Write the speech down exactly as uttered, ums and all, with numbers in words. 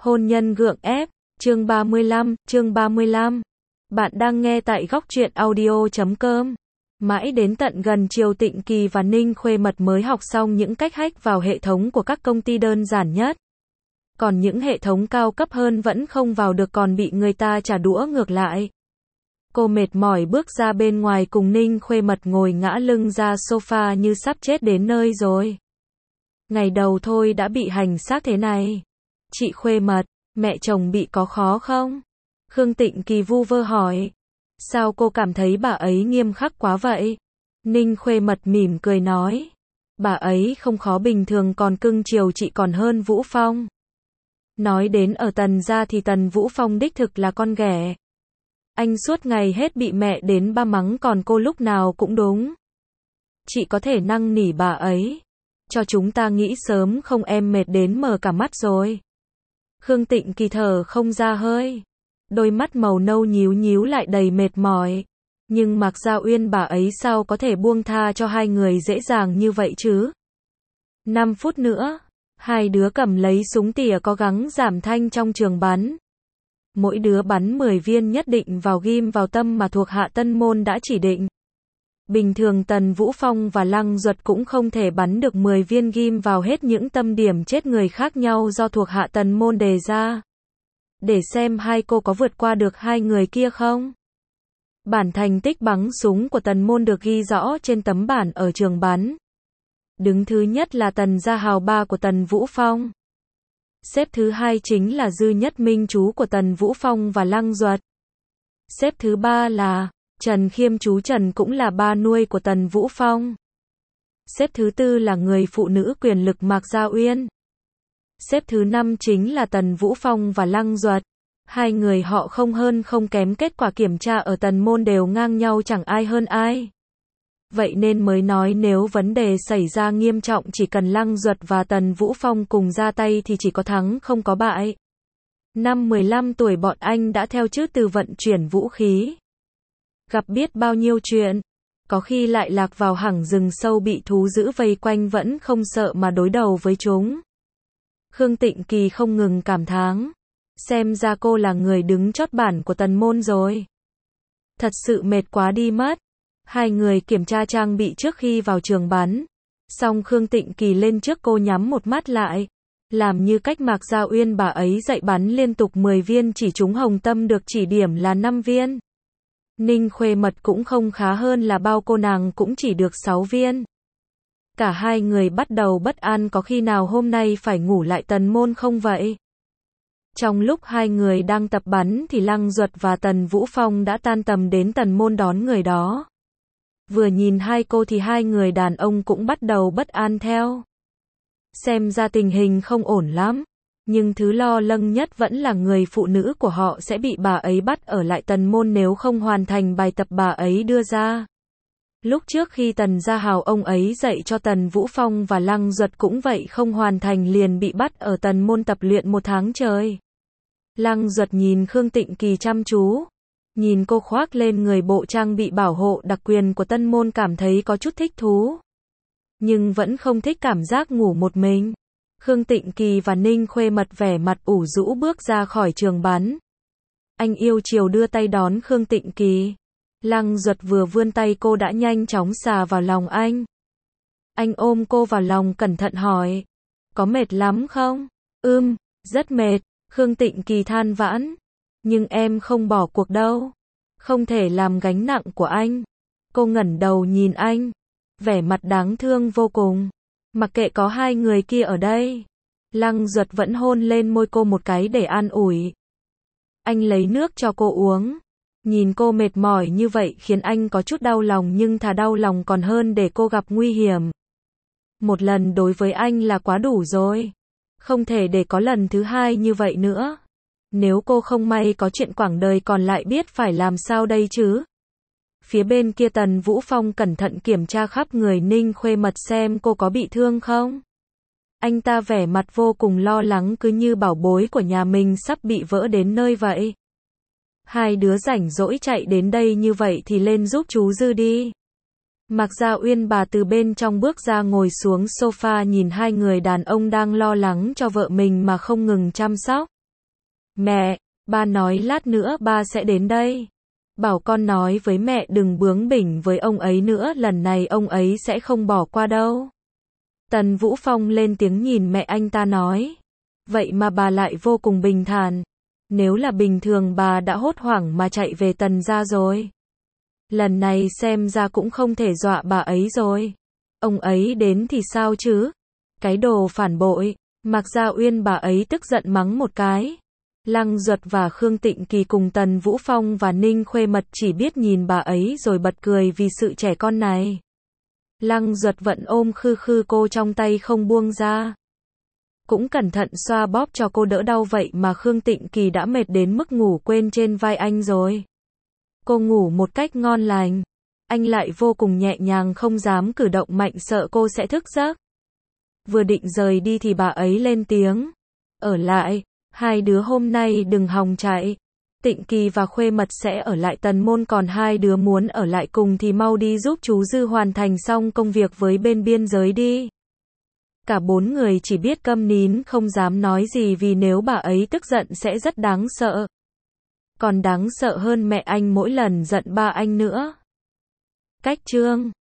Hôn nhân gượng ép, chương ba mươi lăm, chương ba mươi lăm. Bạn đang nghe tại góc truyện audio chấm com. Mãi đến tận gần chiều Tịnh Kỳ và Ninh Khuê Mật mới học xong những cách hack vào hệ thống của các công ty đơn giản nhất. Còn những hệ thống cao cấp hơn vẫn không vào được, còn bị người ta trả đũa ngược lại. Cô mệt mỏi bước ra bên ngoài cùng Ninh Khuê Mật ngồi ngã lưng ra sofa như sắp chết đến nơi rồi. Ngày đầu thôi đã bị hành xác thế này. Chị Khuê Mật, mẹ chồng bị có khó không? Khương Tịnh Kỳ vu vơ hỏi. Sao cô cảm thấy bà ấy nghiêm khắc quá vậy? Ninh Khuê Mật mỉm cười nói. Bà ấy không khó, bình thường còn cưng chiều chị còn hơn Vũ Phong. Nói đến ở Tần gia thì Tần Vũ Phong đích thực là con ghẻ. Anh suốt ngày hết bị mẹ đến ba mắng, còn cô lúc nào cũng đúng. Chị có thể năn nỉ bà ấy. Cho chúng ta nghĩ sớm không, em mệt đến mờ cả mắt rồi. Khương Tịnh Kỳ thở không ra hơi. Đôi mắt màu nâu nhíu nhíu lại đầy mệt mỏi. Nhưng Mạc Gia Uyên bà ấy sao có thể buông tha cho hai người dễ dàng như vậy chứ? năm phút nữa, hai đứa cầm lấy súng tỉa cố gắng giảm thanh trong trường bắn. Mỗi đứa bắn mười viên nhất định vào ghim vào tâm mà thuộc hạ Tân Môn đã chỉ định. Bình thường Tần Vũ Phong và Lăng Duật cũng không thể bắn được mười viên ghim vào hết những tâm điểm chết người khác nhau do thuộc hạ Tần Môn đề ra. Để xem hai cô có vượt qua được hai người kia không? Bản thành tích bắn súng của Tần Môn được ghi rõ trên tấm bản ở trường bắn. Đứng thứ nhất là Tần Gia Hào Ba của Tần Vũ Phong. Xếp thứ hai chính là Dư Nhất Minh chú của Tần Vũ Phong và Lăng Duật. Xếp thứ ba là Trần Khiêm chú Trần, cũng là ba nuôi của Tần Vũ Phong. Xếp thứ tư là người phụ nữ quyền lực Mạc Gia Uyên. Xếp thứ năm chính là Tần Vũ Phong và Lăng Duật. Hai người họ không hơn không kém, kết quả kiểm tra ở Tần Môn đều ngang nhau, chẳng ai hơn ai. Vậy nên mới nói nếu vấn đề xảy ra nghiêm trọng chỉ cần Lăng Duật và Tần Vũ Phong cùng ra tay thì chỉ có thắng không có bại. Năm mười lăm tuổi bọn anh đã theo chữ từ vận chuyển vũ khí. Gặp biết bao nhiêu chuyện. Có khi lại lạc vào hẳng rừng sâu bị thú dữ vây quanh vẫn không sợ mà đối đầu với chúng. Khương Tịnh Kỳ không ngừng cảm thán. Xem ra cô là người đứng chót bản của Tần Môn rồi. Thật sự mệt quá đi mất. Hai người kiểm tra trang bị trước khi vào trường bắn. Xong Khương Tịnh Kỳ lên trước cô nhắm một mắt lại. Làm như cách Mạc Gia Uyên bà ấy dạy bắn liên tục mười viên chỉ trúng hồng tâm, được chỉ điểm là năm viên. Ninh Khuê Mật cũng không khá hơn là bao, cô nàng cũng chỉ được sáu viên. Cả hai người bắt đầu bất an, có khi nào hôm nay phải ngủ lại Tần Môn không vậy? Trong lúc hai người đang tập bắn thì Lăng Duật và Tần Vũ Phong đã tan tầm đến Tần Môn đón người đó. Vừa nhìn hai cô thì hai người đàn ông cũng bắt đầu bất an theo. Xem ra tình hình không ổn lắm. Nhưng thứ lo lắng nhất vẫn là người phụ nữ của họ sẽ bị bà ấy bắt ở lại Tần Môn nếu không hoàn thành bài tập bà ấy đưa ra. Lúc trước khi Tần Gia Hào ông ấy dạy cho Tần Vũ Phong và Lăng Duật cũng vậy, không hoàn thành liền bị bắt ở Tần Môn tập luyện một tháng trời. Lăng Duật nhìn Khương Tịnh Kỳ chăm chú. Nhìn cô khoác lên người bộ trang bị bảo hộ đặc quyền của Tân Môn cảm thấy có chút thích thú. Nhưng vẫn không thích cảm giác ngủ một mình. Khương Tịnh Kỳ và Ninh Khuê Mật vẻ mặt ủ rũ bước ra khỏi trường bắn. Anh yêu chiều đưa tay đón Khương Tịnh Kỳ. Lăng Duật vừa vươn tay cô đã nhanh chóng xà vào lòng anh. Anh ôm cô vào lòng cẩn thận hỏi. Có mệt lắm không? Ưm, rất mệt. Khương Tịnh Kỳ than vãn. Nhưng em không bỏ cuộc đâu. Không thể làm gánh nặng của anh. Cô ngẩng đầu nhìn anh. Vẻ mặt đáng thương vô cùng. Mặc kệ có hai người kia ở đây. Lăng Duật vẫn hôn lên môi cô một cái để an ủi. Anh lấy nước cho cô uống. Nhìn cô mệt mỏi như vậy khiến anh có chút đau lòng, nhưng thà đau lòng còn hơn để cô gặp nguy hiểm. Một lần đối với anh là quá đủ rồi. Không thể để có lần thứ hai như vậy nữa. Nếu cô không may có chuyện quãng đời còn lại biết phải làm sao đây chứ? Phía bên kia Tần Vũ Phong cẩn thận kiểm tra khắp người Ninh Khuê Mật xem cô có bị thương không. Anh ta vẻ mặt vô cùng lo lắng, cứ như bảo bối của nhà mình sắp bị vỡ đến nơi vậy. Hai đứa rảnh rỗi chạy đến đây như vậy thì lên giúp chú Dư đi. Mạc Gia Uyên bà từ bên trong bước ra ngồi xuống sofa nhìn hai người đàn ông đang lo lắng cho vợ mình mà không ngừng chăm sóc. Mẹ, ba nói lát nữa ba sẽ đến đây. Bảo con nói với mẹ đừng bướng bỉnh với ông ấy nữa, lần này ông ấy sẽ không bỏ qua đâu. Tần Vũ Phong lên tiếng nhìn mẹ anh ta nói. Vậy mà bà lại vô cùng bình thản. Nếu là bình thường bà đã hốt hoảng mà chạy về Tần gia rồi. Lần này xem ra cũng không thể dọa bà ấy rồi. Ông ấy đến thì sao chứ? Cái đồ phản bội. Mạc Gia Uyên bà ấy tức giận mắng một cái. Lăng Duật và Khương Tịnh Kỳ cùng Tần Vũ Phong và Ninh Khuê Mật chỉ biết nhìn bà ấy rồi bật cười vì sự trẻ con này. Lăng Duật vẫn ôm khư khư cô trong tay không buông ra. Cũng cẩn thận xoa bóp cho cô đỡ đau, vậy mà Khương Tịnh Kỳ đã mệt đến mức ngủ quên trên vai anh rồi. Cô ngủ một cách ngon lành. Anh lại vô cùng nhẹ nhàng không dám cử động mạnh sợ cô sẽ thức giấc. Vừa định rời đi thì bà ấy lên tiếng. Ở lại, hai đứa hôm nay đừng hòng chạy. Tịnh Kỳ và Khuê Mật sẽ ở lại Tần môn, còn hai đứa muốn ở lại cùng thì mau đi giúp chú Dư hoàn thành xong công việc với bên biên giới đi. Cả bốn người chỉ biết câm nín không dám nói gì vì nếu bà ấy tức giận sẽ rất đáng sợ. Còn đáng sợ hơn mẹ anh mỗi lần giận ba anh nữa. Cách chương